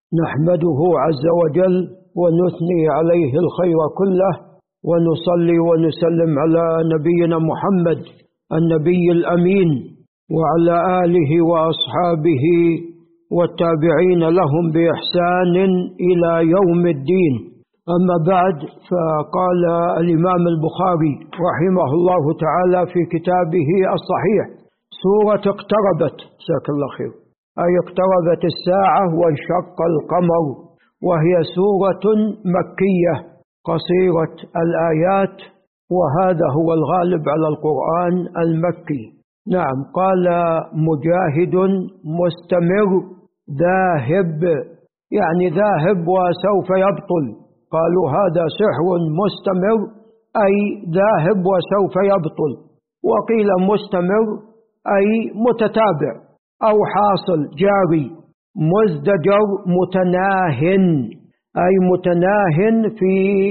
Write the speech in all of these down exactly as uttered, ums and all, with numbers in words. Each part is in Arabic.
نحمده عز وجل ونثني عليه الخير كله، ونصلي ونسلم على نبينا محمد النبي الأمين وعلى آله وأصحابه والتابعين لهم بإحسان إلى يوم الدين. أما بعد، فقال الإمام البخاري رحمه الله تعالى في كتابه الصحيح: سورة اقتربت، جزاك الله خير، أي اقتربت الساعة وانشق القمر، وهي سورة مكية قصيرة الآيات، وهذا هو الغالب على القرآن المكي. نعم. قال مجاهد: مستمر ذاهب، يعني ذاهب وسوف يبطل. قالوا هذا سحر مستمر، أي ذاهب وسوف يبطل. وقيل مستمر أي متتابع أو حاصل جاري. مزدجر متناه، أي متناه في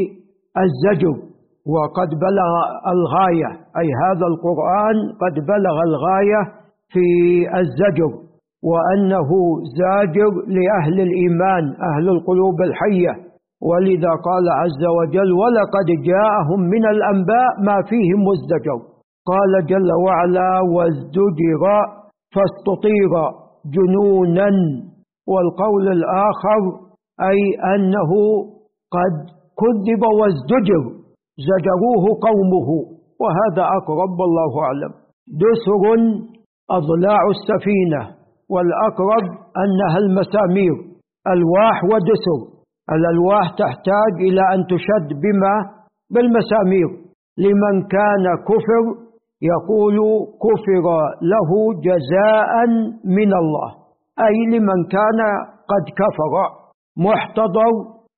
الزجر، وقد بلغ الغاية، أي هذا القرآن قد بلغ الغاية في الزجر، وأنه زاجر لأهل الإيمان، أهل القلوب الحية. ولذا قال عز وجل: ولقد جاءهم من الأنباء ما فيه مزدجر. قال جل وعلا: وازدجر فاستطير جنونا. والقول الآخر أي أنه قد كذب وازدجر، زجروه قومه، وهذا أقرب والله أعلم. دسر أضلاع السفينة، والأقرب أنها المسامير، ألواح ودسر. الألواح تحتاج إلى أن تشد بما بالمسامير. لمن كان كفر يقول كفر له جزاء من الله، أي لمن كان قد كفر. محتضر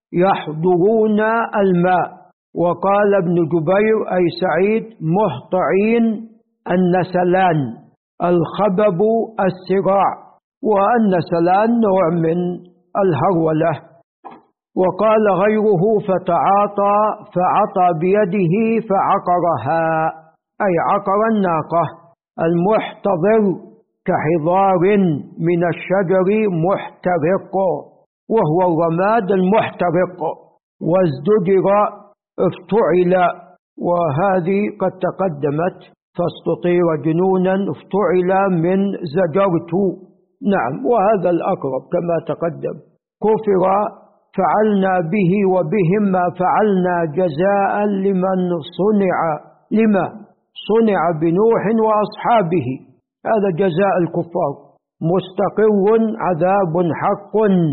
يحضرون الماء. وقال ابن جبير أي سعيد: مهطعين النسلان، الخبب السراع، والنسلان نوع من الهرولة. وقال غيره: فتعاطى فعطى بيده فعقرها، أي عقر الناقة. المحتضر كحضار من الشجر محترق، وهو الرماد المحترق. وازدجر افتعل، وهذه قد تقدمت. فاستطير جنونا افتعل من زجرت. نعم، وهذا الأقرب كما تقدم. كفر فعلنا به وبهم ما فعلنا جزاء لمن صنع لما صنع بنوح وأصحابه، هذا جزاء الكفار. مستقر عذاب حق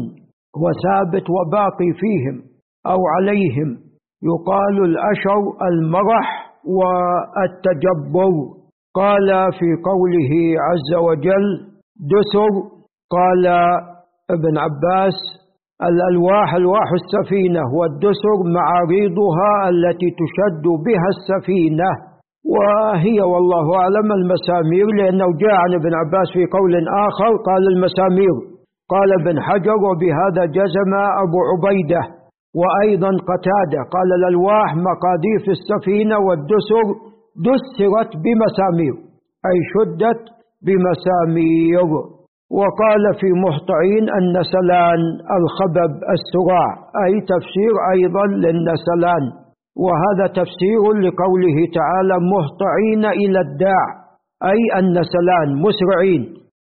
وثابت وباقي فيهم أو عليهم. يقال الأشر المرح والتجبر. قال في قوله عز وجل: دسر، قال ابن عباس: الألواح ألواح السفينة، والدسر معاريضها التي تشد بها السفينة، وهي والله أعلم المسامير، لأنه جاء عن ابن عباس في قول آخر قال المسامير. قال ابن حجر: وبهذا جزم أبو عبيدة وأيضا قتادة. قال الألواح مقاديف السفينة، والدسر دسرت بمسامير، أي شدت بمسامير. وقال في محطعين النسلان، الخبب السراع، أي تفسير أيضا للنسلان، وهذا تفسير لقوله تعالى: مهطعين إلى الداع، أي النسلان مسرعين،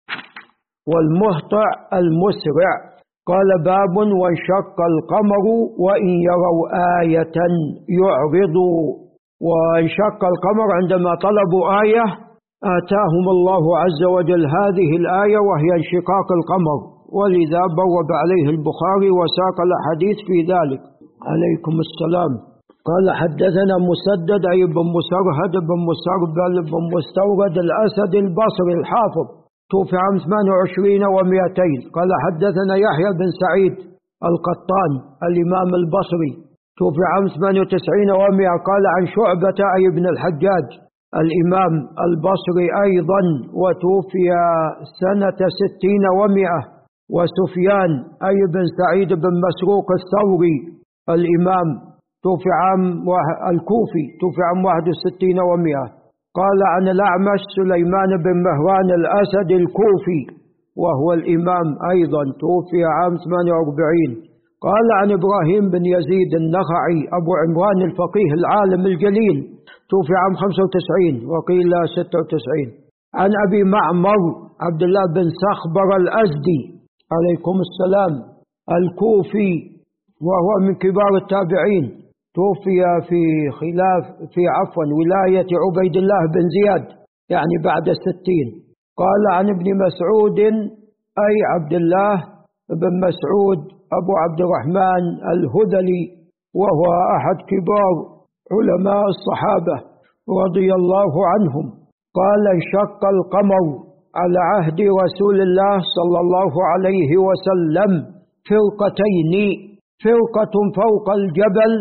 والمهطع المسرع. قال: باب وانشق القمر وإن يروا آية يعرضوا. وانشق القمر عندما طلبوا آية آتاهم الله عز وجل هذه الآية، وهي انشقاق القمر، ولذا بوب عليه البخاري وساق الحديث في ذلك. عليكم السلام. قال: حدثنا مسدد أي بن مسرهد بن مسربل بن مستورد الأسد البصري الحافظ، توفي عام ثمانية وعشرين ومئتين. قال: حدثنا يحيى بن سعيد القطان الإمام البصري، توفي عام ثمانية وتسعين ومئة. قال: عن شعبة أي بن الحجاج الإمام البصري أيضا، وتوفي سنة ستين ومئة. وسفيان أي بن سعيد بن مسروق الثوري الإمام، توفي عام الكوفي، توفي عام واحد وستين ومئة. قال: عن الأعمش سليمان بن مهران الأسد الكوفي، وهو الإمام أيضا، توفي عام ثمانية وأربعين. قال عن إبراهيم بن يزيد النخعي أبو عمران الفقيه العالم الجليل، توفي عام خمسة وتسعين وقيل ستة وتسعين. عن أبي معمر عبد الله بن سخبر الأزدي عليكم السلام الكوفي، وهو من كبار التابعين، توفي في خلاف في عفوا ولاية عبيد الله بن زياد، يعني بعد الستين. قال عن ابن مسعود أي عبد الله بن مسعود أبو عبد الرحمن الهذلي، وهو أحد كبار علماء الصحابة رضي الله عنهم. قال انشق القمر على عهد رسول الله صلى الله عليه وسلم فرقتين، فرقة فوق الجبل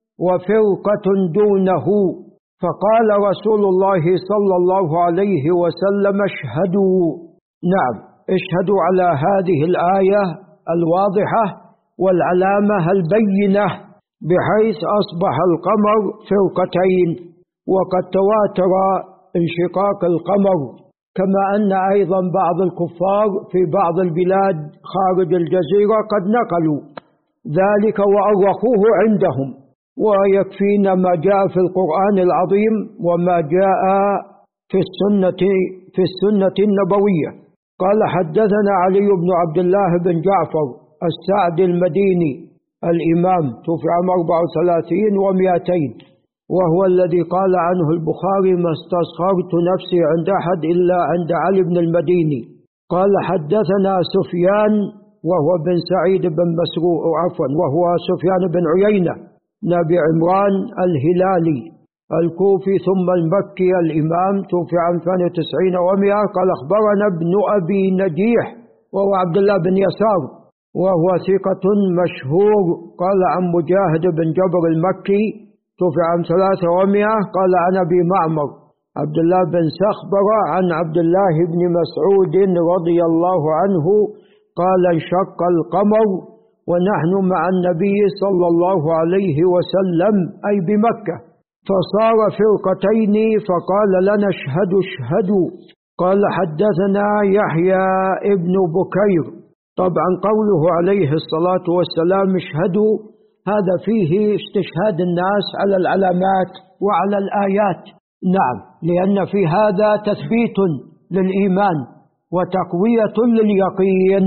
وفرقة دونه، فقال رسول الله صلى الله عليه وسلم اشهدوا، نعم اشهدوا على هذه الآية الواضحة والعلامة البينة، بحيث أصبح القمر فرقتين. وقد تواتر انشقاق القمر، كما أن أيضا بعض الكفار في بعض البلاد خارج الجزيرة قد نقلوا ذلك وأرخوه عندهم، ويكفينا ما جاء في القرآن العظيم وما جاء في السنة في السنة النبوية. قال حدثنا علي بن عبد الله بن جعفر السعد المديني الإمام، توفي عام أربعة وثلاثين ومئتين، وهو الذي قال عنه البخاري ما استصغرت نفسي عند أحد إلا عند علي بن المديني. قال حدثنا سفيان وهو بن سعيد بن مسروق عفوا وهو سفيان بن عيينة نبي عمران الهلالي الكوفي ثم المكي الإمام، توفي عام ثمانية وتسعين ومئة. قال أخبرنا ابن أبي نجيح وهو عبد الله بن يسار، وهو ثقة مشهور. قال عن مجاهد بن جبر المكي، توفي عام ثلاثة ومئة. قال عن أبي معمر عبد الله بن سخبر عن عبد الله بن مسعود رضي الله عنه قال انشق القمر ونحن مع النبي صلى الله عليه وسلم أي بمكة، فصار فرقتين فقال لنا اشهدوا اشهدوا. قال حدثنا يحيى ابن بكير، طبعا قوله عليه الصلاة والسلام اشهدوا هذا فيه استشهاد الناس على العلامات وعلى الآيات، نعم، لأن في هذا تثبيت للإيمان وتقوية لليقين.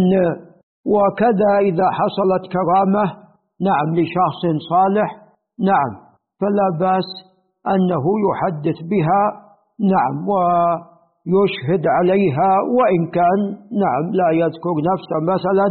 وكذا إذا حصلت كرامة نعم لشخص صالح نعم فلا بأس أنه يحدث بها نعم ويشهد عليها، وإن كان نعم لا يذكر نفسه مثلا،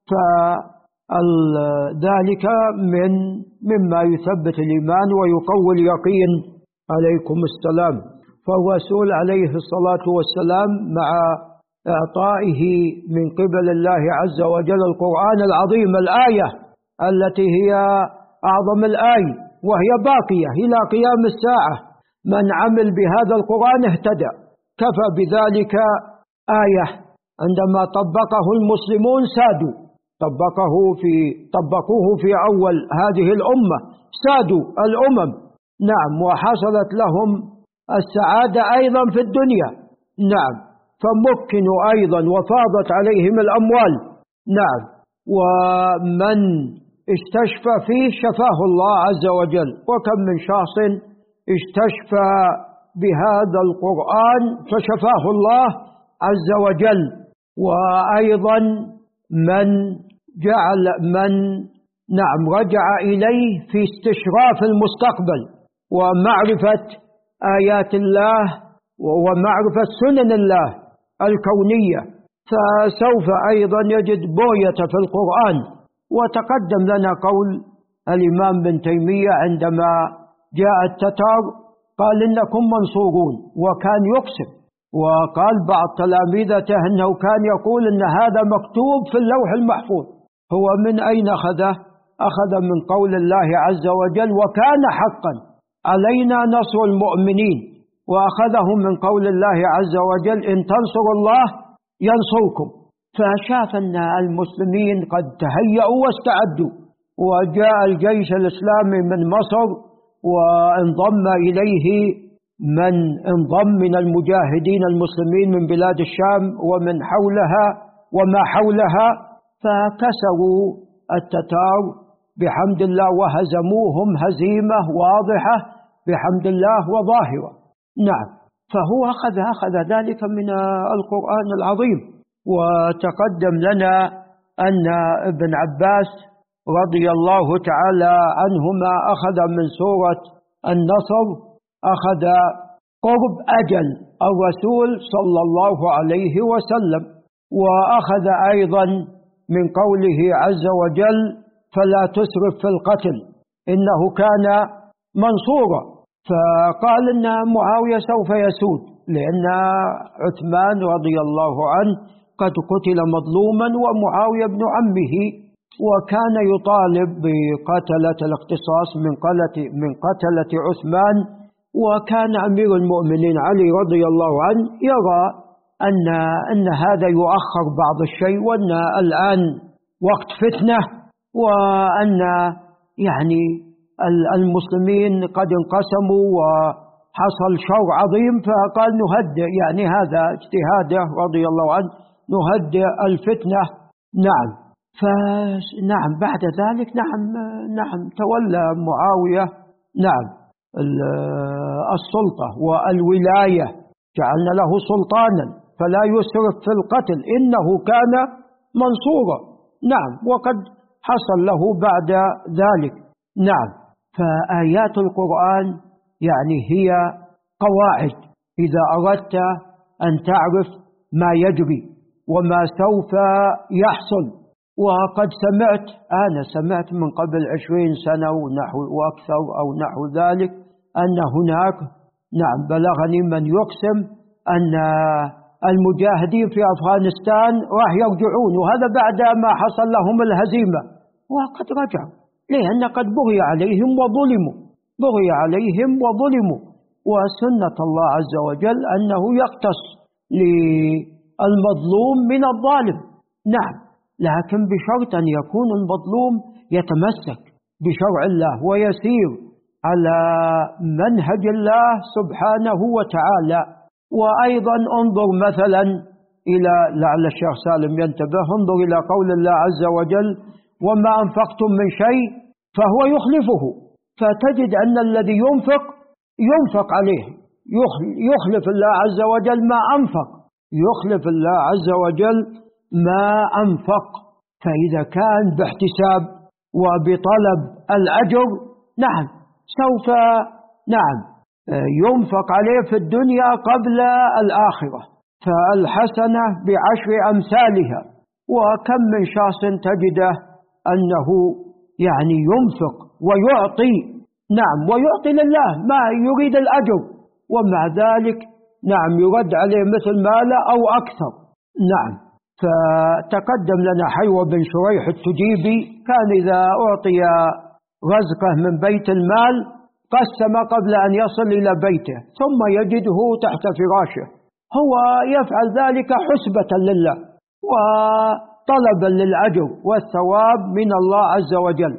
فذلك من مما يثبت الإيمان ويقوي اليقين. عليكم السلام. فالرسول عليه الصلاة والسلام مع إعطائه من قبل الله عز وجل القرآن العظيم الآية التي هي أعظم الآية وهي باقية إلى قيام الساعة، من عمل بهذا القرآن اهتدى، كفى بذلك آية. عندما طبقه المسلمون سادوا، طبقه في طبقوه في أول هذه الأمة سادوا الأمم، نعم، وحصلت لهم السعادة أيضا في الدنيا، نعم، فمكنوا أيضا وفاضت عليهم الأموال، نعم، ومن استشفى فيه شفاه الله عز وجل. وكم من شخص استشفى بهذا القرآن فشفاه الله عز وجل. وأيضا من جعل من نعم رجع إليه في استشراف المستقبل ومعرفة آيات الله ومعرفة سنن الله الكونية، فسوف أيضا يجد بوية في القرآن. وتقدم لنا قول الإمام بن تيمية عندما جاء التتار قال إنكم منصورون، وكان يقسم، وقال بعض تلاميذته أنه كان يقول إن هذا مكتوب في اللوح المحفوظ. هو من أين أخذه؟ أخذ من قول الله عز وجل وكان حقا علينا نصر المؤمنين، وأخذه من قول الله عز وجل إن تنصروا الله ينصركم. فشاف أن المسلمين قد تهيأوا واستعدوا، وجاء الجيش الإسلامي من مصر وانضم إليه من انضم من المجاهدين المسلمين من بلاد الشام ومن حولها، وما حولها، فكسروا التتار بحمد الله وهزموهم هزيمة واضحة بحمد الله وظاهرة. نعم، فهو أخذ أخذ ذلك من القرآن العظيم. وتقدم لنا أن ابن عباس رضي الله تعالى عنهما أخذ من سورة النصر، أخذ قرب أجل الرسول صلى الله عليه وسلم، وأخذ أيضا من قوله عز وجل فلا تسرف في القتل إنه كان منصورا، فقال إن معاوية سوف يسود لأن عثمان رضي الله عنه قد قتل مظلوما ومعاوية ابن عمه، وكان يطالب بقتلة الاقتصاص من قتلة من قتلة عثمان. وكان أمير المؤمنين علي رضي الله عنه يرى أن أن هذا يؤخر بعض الشيء، وأن الآن وقت فتنة، وأن يعني المسلمين قد انقسموا وحصل شر عظيم، فقال نهدئ، يعني هذا اجتهاده رضي الله عنه، نهدئ الفتنة. نعم، فنعم بعد ذلك نعم نعم تولى معاوية نعم السلطة والولاية، جعلنا له سلطانا فلا يسرف في القتل إنه كان منصورا. نعم، وقد حصل له بعد ذلك. نعم، فآيات القرآن يعني هي قواعد إذا أردت أن تعرف ما يجري وما سوف يحصل. وقد سمعت أنا سمعت من قبل عشرين سنة ونحو وأكثر أو نحو ذلك أن هناك نعم بلغني من يقسم أن المجاهدين في أفغانستان راح يرجعون، وهذا بعد ما حصل لهم الهزيمة، وقد رجعوا لأن قد بغي عليهم وظلموا بغي عليهم وظلموا وسنة الله عز وجل أنه يقتص للمظلوم من الظالم. نعم، لكن بشرط أن يكون المظلوم يتمسك بشرع الله ويسير على منهج الله سبحانه وتعالى. وأيضا انظر مثلا إلى لعل الشيخ سالم ينتبه، انظر إلى قول الله عز وجل وما أنفقتم من شيء فهو يخلفه، فتجد أن الذي ينفق ينفق عليه، يخلف الله عز وجل ما أنفق، يخلف الله عز وجل ما أنفق. فإذا كان باحتساب وبطلب الأجر نعم سوف نعم ينفق عليه في الدنيا قبل الآخرة، فالحسنة بعشر أمثالها. وكم من شخص تجده أنه يعني ينفق ويعطي نعم ويعطي لله ما يريد الأجر، ومع ذلك نعم يرد عليه مثل ماله أو أكثر. نعم، فتقدم لنا حيوة بن شريح التجيبي كان إذا أعطي رزقه من بيت المال قسم قبل أن يصل إلى بيته ثم يجده تحت فراشه، هو يفعل ذلك حسبة لله وطلبا للأجر والثواب من الله عز وجل،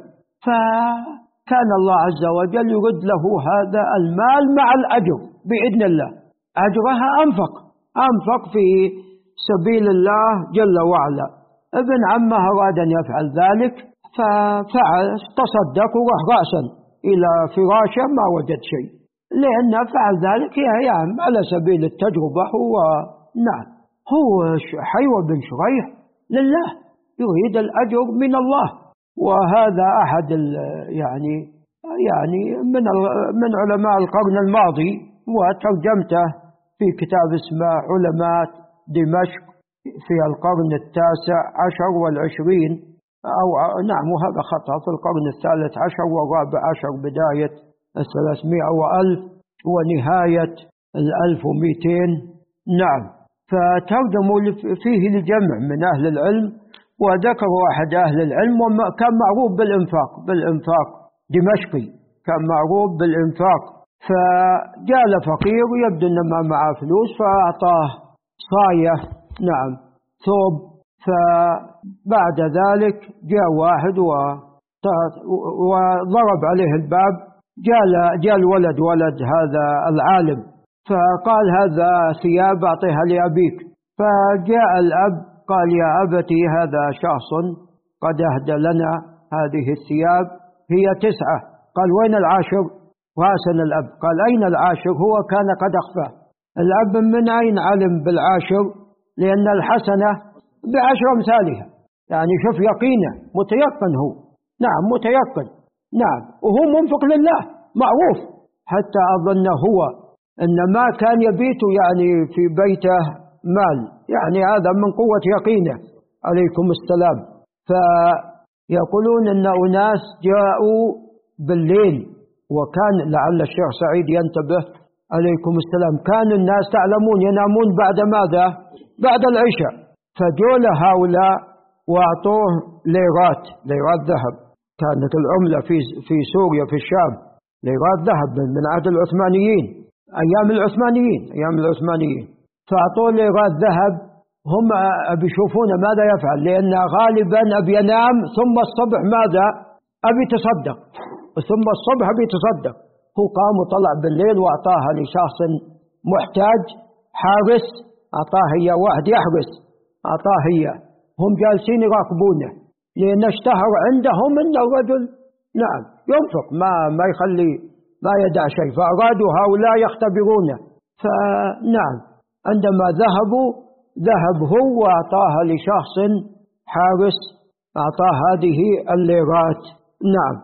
فكان الله عز وجل يرد له هذا المال مع الأجر بإذن الله. أجرها أنفق أنفق في سبيل الله جل وعلا. ابن عمه أراد أن يفعل ذلك ففعل، تصدق وراح رأسا إلى فراشه ما وجد شيء، لأن فعل ذلك يعني على سبيل التجربة. هو نعم هو حيوة بن شريح لله يريد الأجر من الله. وهذا أحد يعني يعني من من علماء القرن الماضي، وترجمته في كتاب اسمه علماء دمشق في القرن التاسع عشر والعشرين، أو نعم وهذا خطأ، في القرن الثالث عشر والرابع عشر، بداية الثلاثمائة وألف ونهاية الألف ومئتين. نعم، فترجموا فيه لجمع من أهل العلم، وذكروا أحد أهل العلم كان معروف بالإنفاق بالإنفاق دمشقي، كان معروف بالإنفاق، فجاء فقير يبدو أن ما معه فلوس فأعطاه صاية نعم ثوب، فبعد ذلك جاء واحد وضرب عليه الباب، جاء جاء الولد ولد هذا العالم فقال هذا ثياب أعطيها لأبيك، فجاء الأب قال يا أبتي هذا شخص قد أهدى لنا هذه الثياب هي تسعة. قال وين العاشر؟ واسن الأب. قال أين العاشر؟ هو كان قد أخفاه. الأب من أين علم بالعاشر؟ لأن الحسنة بعشر أمثالها، يعني شوف يقينه متيقن هو. نعم متيقن. نعم وهو منفق لله معروف. حتى أظن هو إن ما كان يبيت يعني في بيته مال، يعني هذا من قوة يقينه عليكم السلام. فيقولون إن أناس جاءوا بالليل، وكان لعل الشيخ سعيد ينتبه عليكم السلام، كان الناس تعلمون ينامون بعد ماذا؟ بعد العشاء. فجول هؤلاء وأعطوه ليرات ليرات ذهب، كانت العملة في في سوريا في الشام ليرات ذهب من عهد العثمانيين، أيام العثمانيين أيام العثمانيين فأعطوه ليرات ذهب. هم بيشوفون ماذا يفعل، لأن غالبا أبي ينام ثم الصبح ماذا؟ أبي تصدق، ثم الصبح أبي تصدق. هو قام وطلع بالليل وأعطاها لشخص محتاج حارس، أعطاه هي واحد يحرس، أعطاه هي. هم جالسين يراقبونه لأن اشتهر عندهم أن الرجل نعم ينفق، ما ما يخلي ما يدع شيء، فأرادوا هؤلاء يختبرونه. فنعم عندما ذهبوا ذهب هو وأعطاها لشخص حارس، أعطاه هذه الليرات. نعم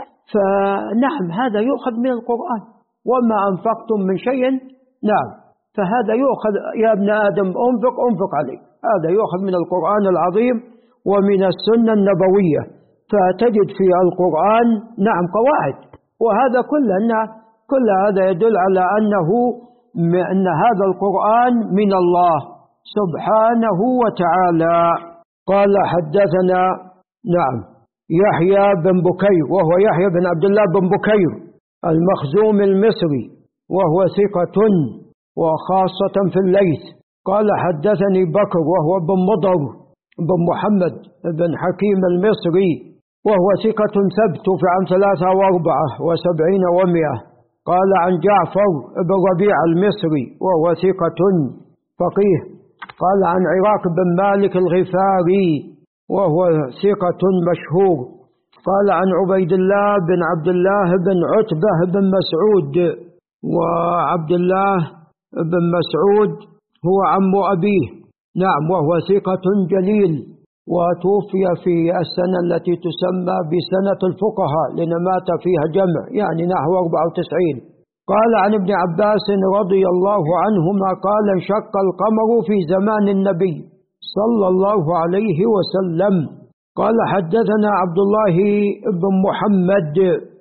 فنعم هذا يؤخذ من القرآن، وما أنفقتم من شيء نعم فهذا يؤخذ يا ابن آدم أنفق أنفق عليه، هذا يؤخذ من القرآن العظيم ومن السنة النبوية. فتجد في القرآن نعم قواعد، وهذا كله أن كل هذا يدل على أنه أن هذا القرآن من الله سبحانه وتعالى. قال حدثنا نعم يحيى بن بكير، وهو يحيى بن عبد الله بن بكير المخزوم المصري، وهو ثقة وخاصة في الليث. قال حدثني بكر وهو بن مضر بن محمد بن حكيم المصري، وهو ثقة ثبت في عام ثلاثة وأربعة وسبعين ومئة. قال عن جعفر بن ربيع المصري، وهو ثقة فقيه. قال عن عراق بن مالك الغفاري، وهو ثقة مشهور. قال عن عبيد الله بن عبد الله بن عتبة بن مسعود، وعبد الله بن مسعود هو عم أبيه نعم، وهو ثقة جليل، وتوفي في السنة التي تسمى بسنة الفقهاء لأن مات فيها جمع، يعني نحو أربعة وتسعين. قال عن ابن عباس رضي الله عنهما قال انشق القمر في زمان النبي صلى الله عليه وسلم. قال حدثنا عبد الله بن محمد،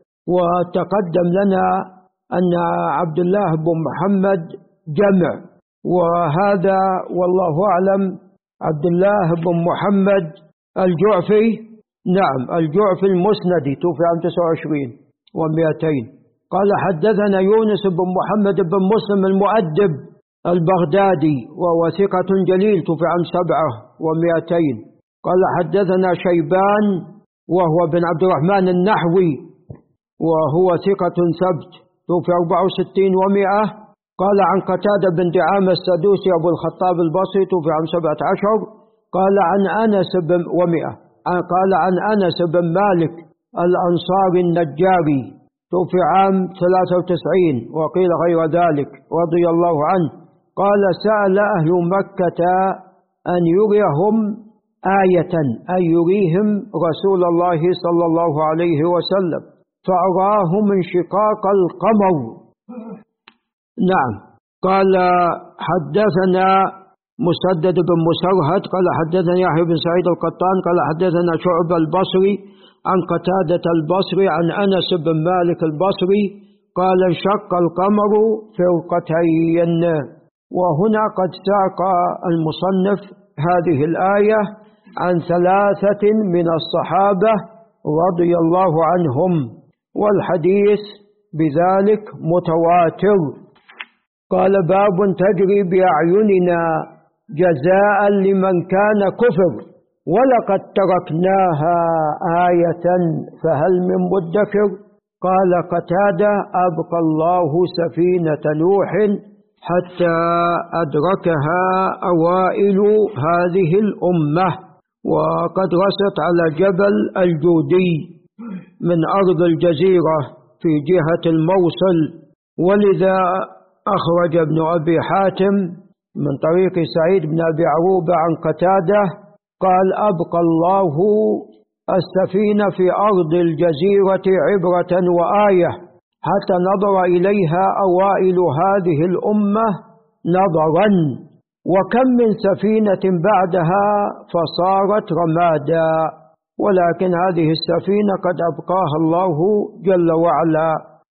وتقدم لنا أن عبد الله بن محمد جمع، وهذا والله أعلم عبد الله بن محمد الجعفي نعم الجعفي المسندي، توفي عام تسعة وعشرين ومئتين. قال حدثنا يونس بن محمد بن مسلم المؤدب البغدادي، وهو ثقة جليل، توفي عام سبعة ومئتين. قال حدثنا شيبان وهو بن عبد الرحمن النحوي، وهو ثقة ثبت، توفي أربعة وستين ومئة. قال عن قتادة بن دعامة السدوسي أبو الخطاب البصري، توفي عام سبعة عشر. قال عن أنس بن ومئة قال عن أنس بن مالك الأنصاري النجاري، توفي عام ثلاثة وتسعين، وقيل غير ذلك رضي الله عنه. قال سأل أهل مكة أن يريهم آية، أن يريهم رسول الله صلى الله عليه وسلم، فأراهم انشقاق القمر. نعم. قال حدثنا مسدد بن مسرهد قال حدثنا يحيى بن سعيد القطان قال حدثنا شعبة البصري عن قتادة البصري عن أنس بن مالك البصري قال انشق القمر فرقتين. وهنا قد ساق المصنف هذه الآية عن ثلاثة من الصحابة رضي الله عنهم، والحديث بذلك متواتر. قال باب تجري بأعيننا جزاء لمن كان كفر، ولقد تركناها آية فهل من مدكر. قال قتادة أبقى الله سفينة نوح حتى أدركها أوائل هذه الأمة، وقد رست على جبل الجودي من أرض الجزيرة في جهة الموصل. ولذا أخرج ابن أبي حاتم من طريق سعيد بن أبي عروبة عن قتادة قال: أبقى الله السفينة في أرض الجزيرة عبرة وآية حتى نظر إليها أوائل هذه الأمة نظرا، وكم من سفينة بعدها فصارت رمادا، ولكن هذه السفينة قد أبقاها الله جل وعلا.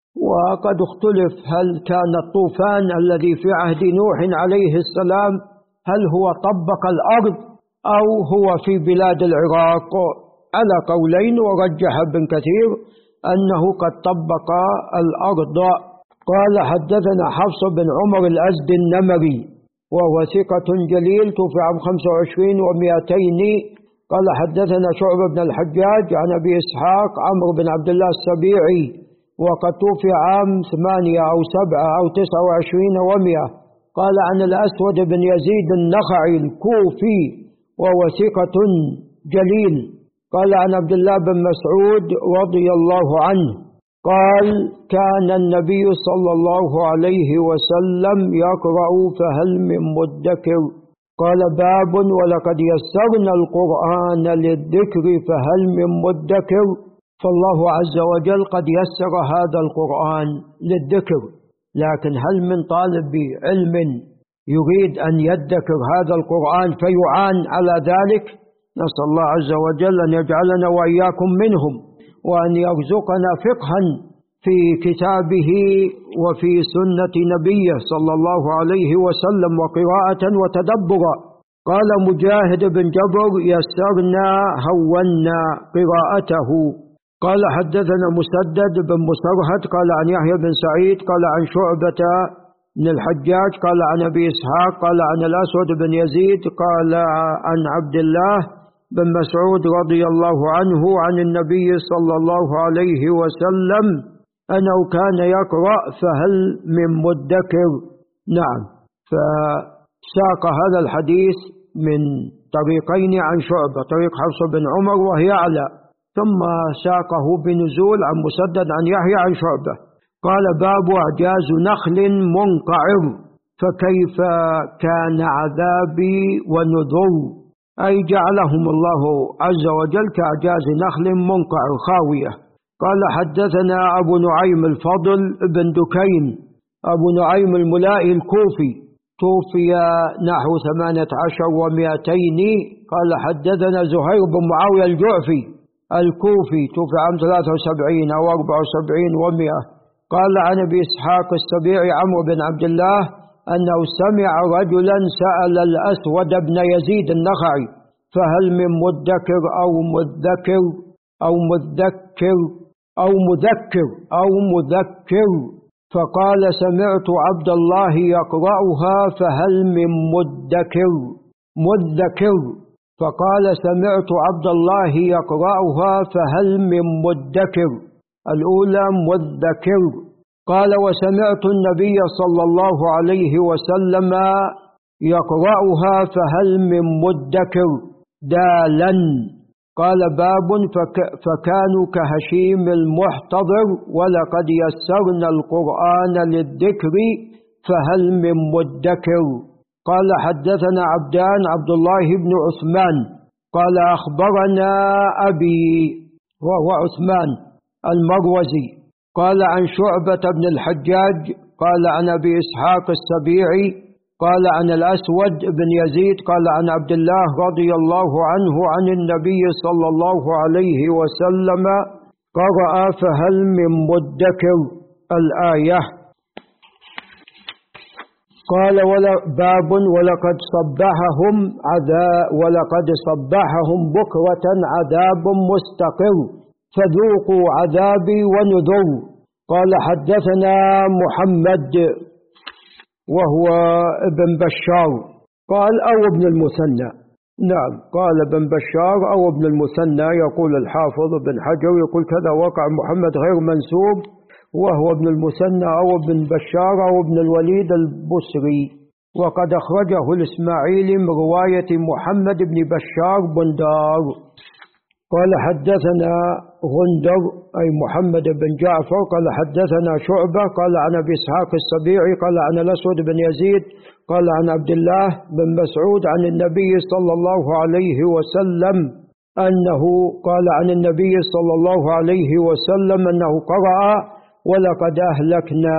وقد اختلف هل كان الطوفان الذي في عهد نوح عليه السلام هل هو طبق الأرض أو هو في بلاد العراق، على قولين، ورجح ابن كثير أنه قد طبق الأرض. قال: حدثنا حفص بن عمر الأزدي النمري وهو ثقة جليل توفي عام خمسة وعشرين ومئتين. قال: حدثنا شعبة بن الحجاج عن أبي إسحاق عمرو بن عبد الله السبيعي وقد توفي عام ثمانية أو سبعة أو تسعة وعشرين ومئة. قال: عن الأسود بن يزيد النخعي الكوفي وهو ثقة جليل. قال: عن عبد الله بن مسعود رضي الله عنه قال: كان النبي صلى الله عليه وسلم يقرأ: فهل من مدكر؟ قال: باب ولقد يسرنا القرآن للذكر فهل من مدكر؟ فالله عز وجل قد يسر هذا القرآن للذكر، لكن هل من طالب علم يريد أن يذكر هذا القرآن فيعان على ذلك؟ نسأل الله عز وجل أن يجعلنا وإياكم منهم، وأن يرزقنا فقها في كتابه وفي سنة نبيه صلى الله عليه وسلم وقراءة وتدبرا. قال مجاهد بن جبر: يسرنا هونا قراءته. قال: حدثنا مسدد بن مسرهد قال عن يحيى بن سعيد قال عن شعبة بن الحجاج قال عن أبي إسحاق قال عن الأسود بن يزيد قال عن عبد الله بن مسعود رضي الله عنه عن النبي صلى الله عليه وسلم أنه كان يقرأ: فهل من مدكر؟ نعم. فساق هذا الحديث من طريقين عن شعبة، طريق حفص بن عمر وهي أعلى، ثم ساقه بنزول عن مسدد عن يحيى عن شعبة. قال: باب أعجاز نخل منقعر، فكيف كان عذابي ونذر؟ أي جعلهم الله عز وجل كأعجاز نخل منقعر خاوية. قال: حدثنا أبو نعيم الفضل بن دكين أبو نعيم الملائي الكوفي توفي نحو ثمانية عشر ومئتين. قال: حدثنا زهير بن معاوية الجعفي الكوفي توفي عام ثلاثة وسبعين أو أربعة وسبعين ومئة. قال: عن أبي إسحاق السبيعي عمرو بن عبد الله أنه سمع رجلا سأل الأسود بن يزيد النخعي: فهل من مدكر أو مذكر أو مذكر أو مذكر أو مذكر؟ فقال: سمعت عبد الله يقرأها: فهل من مدكر مذكر؟ فقال: سمعت عبد الله يقرأها: فهل من مدكر؟ الأولى مذكر. قال: وسمعت النبي صلى الله عليه وسلم يقرأها: فهل من مدكر دالا. قال: باب فك فكانوا كهشيم المحتضر، ولقد يسرنا القرآن للذكر فهل من مدكر. قال: حدثنا عبدان عبد الله بن عثمان قال: أخبرنا أبي وهو عثمان المروزي قال عن شعبة بن الحجاج قال عن أبي إسحاق السبيعي قال عن الأسود بن يزيد قال عن عبد الله رضي الله عنه عن النبي صلى الله عليه وسلم قرأ: فهل من مدكر الآية. قال: ولا باب ولقد صبحهم عذاب ولقد صبحهم بكرة عذاب مستقر، فذوقوا عذابي ونذر. قال: حدثنا محمد وهو ابن بشار قال: أو ابن المثنى. نعم، قال ابن بشار أو ابن المثنى. يقول الحافظ بن حجر يقول كذا وقع محمد غير منسوب، وهو ابن المثنى أو ابن بشار أو ابن الوليد البصري، وقد أخرجه الإسماعيلي من رواية محمد بن بشار بندار. قال حدثنا غندر أي محمد بن جعفر قال حدثنا شعبة قال عن أبي إسحاق السبيعي قال عن الأسود بن يزيد قال عن عبد الله بن مسعود عن النبي صلى الله عليه وسلم أنه قال عن النبي صلى الله عليه وسلم أنه قرأ: ولقد أهلكنا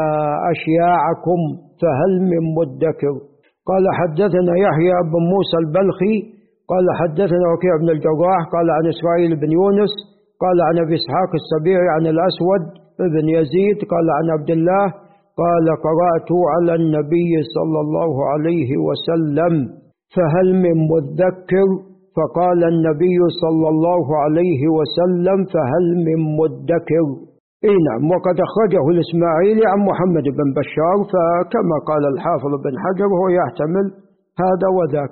أشياعكم فهل من مدكر. قال حدثنا يحيى بن موسى البلخي قال حدثنا وكيع بن الجراح قال عن إسرائيل بن يونس قال عن أبي إسحاق السبيعي عن الأسود بن يزيد قال عن عبد الله قال: قرأت على النبي صلى الله عليه وسلم فهل من مدكر، فقال النبي صلى الله عليه وسلم: فهل من مدكر. اي نعم. وقد أخرجه الإسماعيلي عن محمد بن بشار، فكما قال الحافظ بن حجر هو يحتمل هذا وذاك.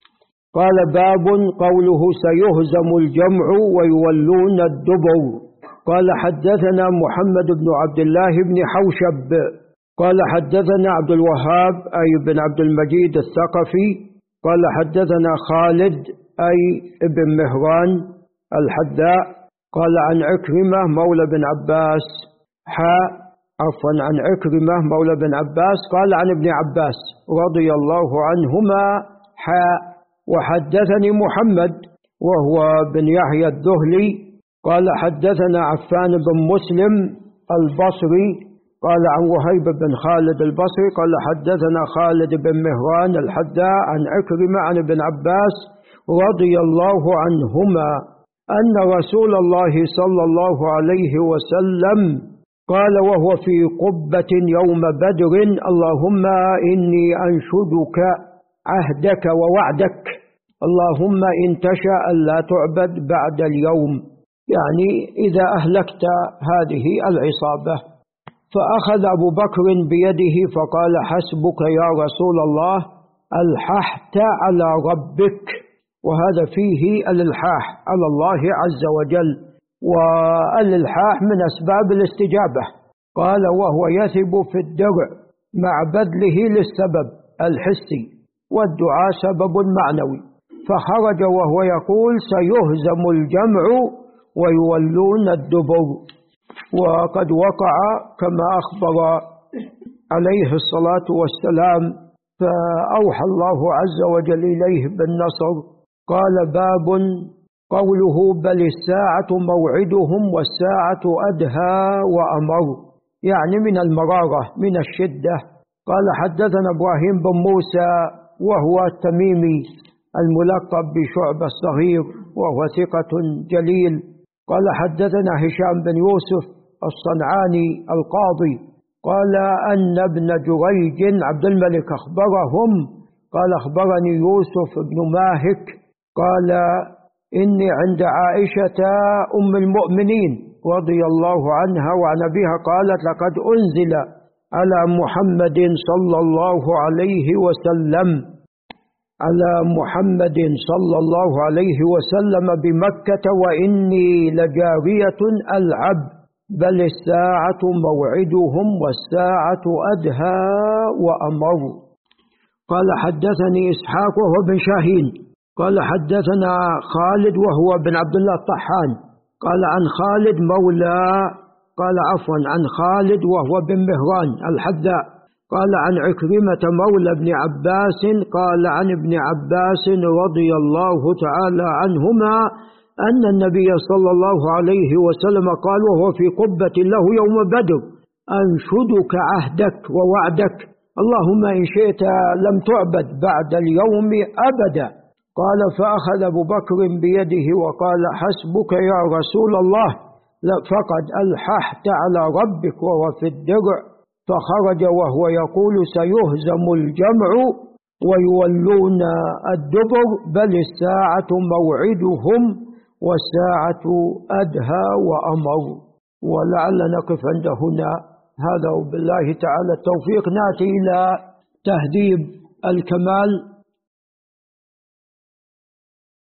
قال: باب قوله: سيهزم الجمع ويولون الدبر. قال حدثنا محمد بن عبد الله بن حوشب قال حدثنا عبد الوهاب أي بن عبد المجيد الثقفي قال حدثنا خالد أي ابن مهران الحذاء قال عن عكرمة مولى بن عباس حاء عفوا عن عكرمة مولى بن عباس قال عن ابن عباس رضي الله عنهما حاء. وحدثني محمد وهو بن يحيى الذهلي قال حدثنا عفان بن مسلم البصري قال عن وهيب بن خالد البصري قال حدثنا خالد بن مهران الحذاء عن عكرمة عن ابن عباس رضي الله عنهما أن رسول الله صلى الله عليه وسلم قال وهو في قبة يوم بدر: اللهم إني أنشدك عهدك ووعدك، اللهم إن تشاء لا تعبد بعد اليوم، يعني إذا أهلكت هذه العصابة. فأخذ أبو بكر بيده فقال: حسبك يا رسول الله، ألححت على ربك. وهذا فيه الإلحاح على الله عز وجل، والإلحاح من أسباب الاستجابة. قال: وهو يثب في الدرع مع بذله للسبب الحسي، والدعاء سبب معنوي. فخرج وهو يقول: سيهزم الجمع ويولون الدبر. وقد وقع كما أخبر عليه الصلاة والسلام، فأوحى الله عز وجل إليه بالنصر. قال: باب قوله: بل الساعة موعدهم والساعة أدهى وأمر، يعني من المرارة من الشدة. قال حدثنا إبراهيم بن موسى وهو التميمي الملقب بشعبة الصغير وهو ثقة جليل. قال حدثنا هشام بن يوسف الصنعاني القاضي قال أن ابن جريج عبد الملك أخبرهم قال أخبرني يوسف بن ماهك قال إني عند عائشة أم المؤمنين رضي الله عنها وعن أبيها قالت: لقد أنزل على محمد صلى الله عليه وسلم على محمد صلى الله عليه وسلم بمكة وإني لجارية ألعب، بل الساعة موعدهم والساعة أدهى وأمر. قال حدثني إسحاق وهو بن شاهين قال حدثنا خالد وهو بن عبد الله الطحان قال عن خالد مولى قال عفوا عن خالد وهو بن مهران الحذاء قال عن عكرمة مولى ابن عباس قال عن ابن عباس رضي الله تعالى عنهما أن النبي صلى الله عليه وسلم قال وهو في قبة له يوم بدر: أنشدك عهدك ووعدك، اللهم إن شئت لم تعبد بعد اليوم أبدا. قال: فأخذ أبو بكر بيده وقال: حسبك يا رسول الله، فقد ألححت على ربك وهو في الدرع. فخرج وهو يقول: سيهزم الجمع ويولون الدبر، بل الساعة موعدهم والساعة أدهى وأمر. ولعل نقف عند هنا، هذا وبالله تعالى التوفيق. نأتي إلى تهذيب الكمال